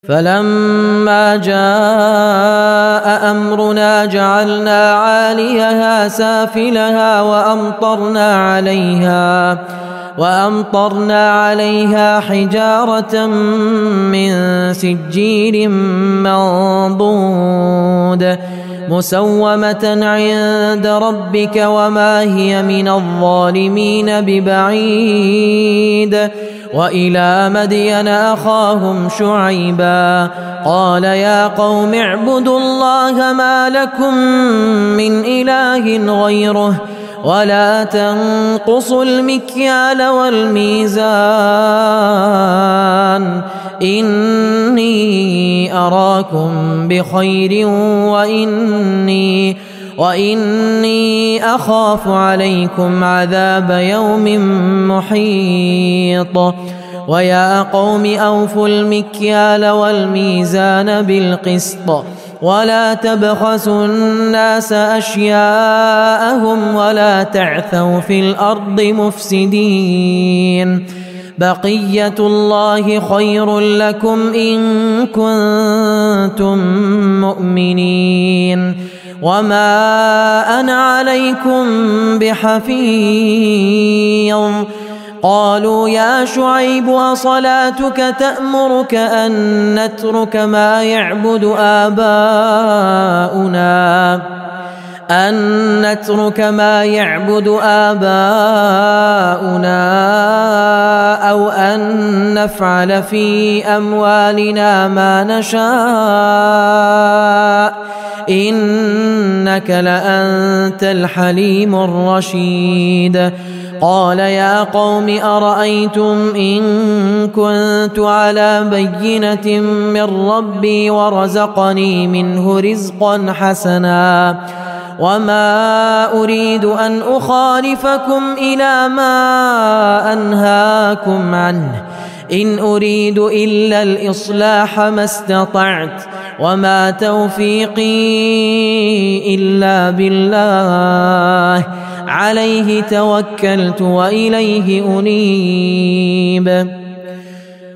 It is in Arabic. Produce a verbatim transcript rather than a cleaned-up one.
فلما جاء أمرنا جعلنا عاليها سافلها وأمطرنا عليها وأمطرنا عليها حجارة من سجيل منضود مسومة عند ربك وما هي من الظالمين ببعيد. وإلى مدين أخاهم شعيبا قال يا قوم اعبدوا الله ما لكم من إله غيره ولا تنقصوا المكيال والميزان إني أراكم بخير وإني وإني أخاف عليكم عذاب يوم محيط. ويا قوم أوفوا المكيال والميزان بالقسط ولا تبخسوا الناس أشياءهم ولا تعثوا في الأرض مفسدين. بقية الله خير لكم إن كنتم مؤمنين وما أنا عليكم بحفيظ. قالوا يا شعيب أصلاتك تأمرك أن نترك ما يعبد آباؤنا أن نترك ما يعبد آباؤنا أو أن نفعل في أموالنا ما نشاء إنك لأنت الحليم الرشيد. قال يا قوم أرأيتم إن كنت على بينة من ربي ورزقني منه رزقا حسنا وما أريد أن أخالفكم إلى ما أنهاكم عنه إن أريد إلا الإصلاح ما استطعت وما توفيقي إلا بالله عليه توكلت وإليه أنيب.